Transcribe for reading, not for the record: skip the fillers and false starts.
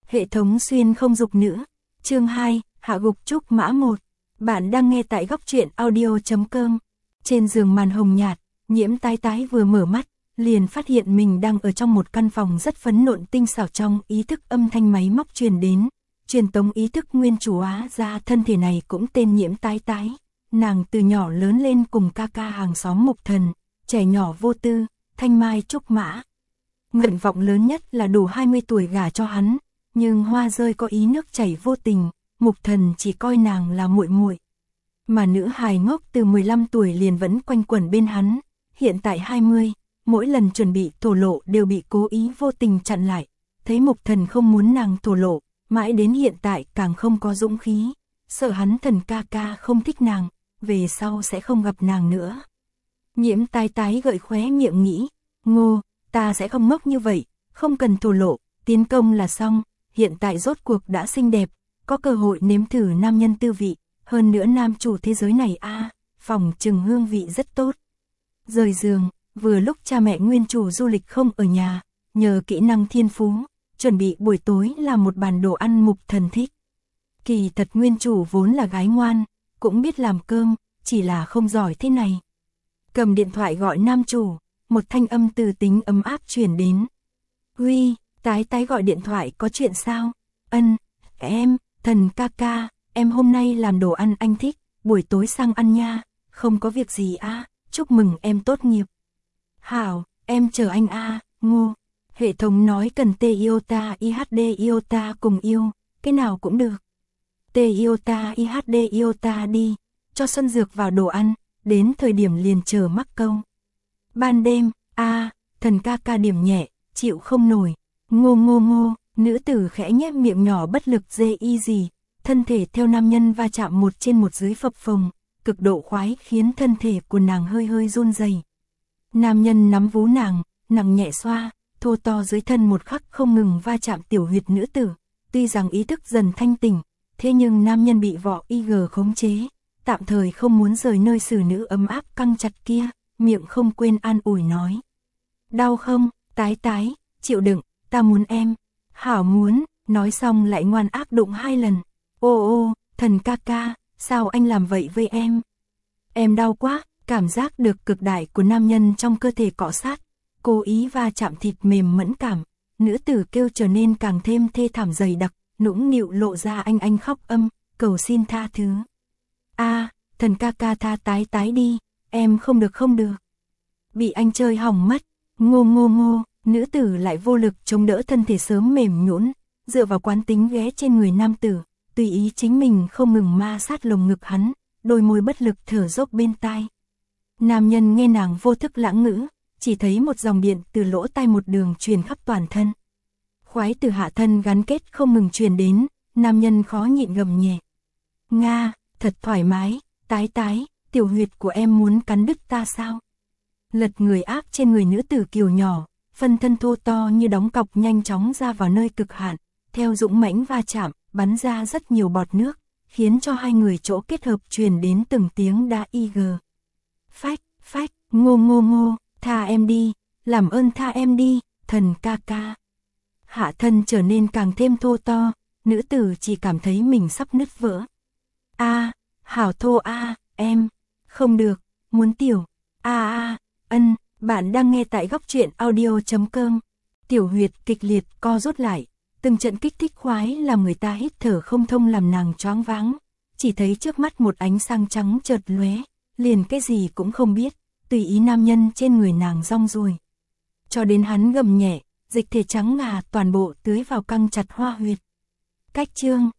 Hệ thống xuyên không dục nữ. Chương 2, hạ gục trúc mã 1. Bạn đang nghe tại góc truyện audio.com. Trên giường màn hồng nhạt, Nhiễm Tái Tái vừa mở mắt, liền phát hiện mình đang ở trong một căn phòng rất phấn nộn tinh xảo, trong ý thức âm thanh máy móc truyền đến, truyền tống ý thức nguyên chủ hóa ra thân thể này cũng tên Nhiễm Tái Tái. Nàng từ nhỏ lớn lên cùng ca ca hàng xóm Mục Thần, trẻ nhỏ vô tư, thanh mai trúc mã. Nguyện vọng lớn nhất là đủ 20 tuổi gả cho hắn, nhưng hoa rơi có ý nước chảy vô tình, Mục Thần chỉ coi nàng là muội muội. Mà nữ hài ngốc từ 15 tuổi liền vẫn quanh quẩn bên hắn, hiện tại 20, mỗi lần chuẩn bị thổ lộ đều bị cố ý vô tình chặn lại. Thấy Mục Thần không muốn nàng thổ lộ, mãi đến hiện tại càng không có dũng khí, sợ hắn Thần ca ca không thích nàng, về sau sẽ không gặp nàng nữa. Nhiễm Tái Tái gợi khóe miệng nghĩ, Ngô, ta sẽ không ngốc như vậy, không cần thổ lộ, tiến công là xong, hiện tại rốt cuộc đã xinh đẹp, có cơ hội nếm thử nam nhân tư vị, hơn nữa nam chủ thế giới này phòng trừng hương vị rất tốt. Rời giường, vừa lúc cha mẹ nguyên chủ du lịch không ở nhà, nhờ kỹ năng thiên phú, chuẩn bị buổi tối làm một bàn đồ ăn Mục Thần thích. Kỳ thật nguyên chủ vốn là gái ngoan, cũng biết làm cơm, chỉ là không giỏi thế này. Cầm điện thoại gọi nam chủ, một thanh âm từ tính ấm áp truyền đến. Uy, Tái Tái gọi điện thoại có chuyện sao? Em, Thần ca ca, em hôm nay làm đồ ăn anh thích, buổi tối sang ăn nha, không có việc gì chúc mừng em tốt nghiệp. Hảo, em chờ anh Ngô. Hệ thống nói cần T IOTA IHD IOTA cùng yêu, cái nào cũng được. T IOTA IHD IOTA đi, cho Xuân Dược vào đồ ăn, đến thời điểm liền chờ mắc câu. Ban đêm, Thần ca ca điểm nhẹ, chịu không nổi. Ngô, nữ tử khẽ nhếch miệng nhỏ bất lực gì, thân thể theo nam nhân va chạm một trên một dưới phập phồng, cực độ khoái khiến thân thể của nàng hơi hơi run rẩy. Nam nhân nắm vú nàng, nặng nhẹ xoa, thô to dưới thân một khắc không ngừng va chạm tiểu huyệt nữ tử. Tuy rằng ý thức dần thanh tỉnh, thế nhưng nam nhân bị vỏ IG khống chế, tạm thời không muốn rời nơi xử nữ ấm áp căng chặt kia, miệng không quên an ủi nói. Đau không, Tái Tái, chịu đựng, ta muốn em. Hảo muốn, nói xong lại ngoan ác đụng 2 lần. Ô, Thần ca ca, sao anh làm vậy với em? Em đau quá, cảm giác được cực đại của nam nhân trong cơ thể cọ sát, cố ý va chạm thịt mềm mẫn cảm, nữ tử kêu trở nên càng thêm thê thảm dày đặc, nũng nịu lộ ra anh khóc âm, cầu xin tha thứ. Thần ca ca tha Tái Tái đi, em không được. Bị anh chơi hỏng mất. Ngô, nữ tử lại vô lực chống đỡ thân thể sớm mềm nhũn, dựa vào quán tính ghé trên người nam tử, tùy ý chính mình không ngừng ma sát lồng ngực hắn, đôi môi bất lực thở dốc bên tai. Nam nhân nghe nàng vô thức lãng ngữ, chỉ thấy một dòng điện từ lỗ tai một đường truyền khắp toàn thân. Khoái từ hạ thân gắn kết không ngừng truyền đến, nam nhân khó nhịn gầm nhẹ. Nga, thật thoải mái, Tái Tái, tiểu huyệt của em muốn cắn đứt ta sao? Lật người áp trên người nữ tử kiều nhỏ, phân thân thô to như đóng cọc nhanh chóng ra vào nơi cực hạn, theo dũng mãnh va chạm, bắn ra rất nhiều bọt nước, khiến cho hai người chỗ kết hợp truyền đến từng tiếng đa IG. Phách, ngô, tha em đi, làm ơn tha em đi, Thần ca ca. Hạ thân trở nên càng thêm thô to, nữ tử chỉ cảm thấy mình sắp nứt vỡ. Hảo thô em, không được, muốn tiểu, bạn đang nghe tại góc truyện audio.com. Tiểu huyệt kịch liệt co rút lại, từng trận kích thích khoái làm người ta hít thở không thông, làm nàng choáng váng, chỉ thấy trước mắt một ánh sáng trắng chợt lóe, liền cái gì cũng không biết, tùy ý nam nhân trên người nàng rong ruổi. Cho đến hắn gầm nhẹ, dịch thể trắng ngà toàn bộ tưới vào căng chặt hoa huyệt. Cách chương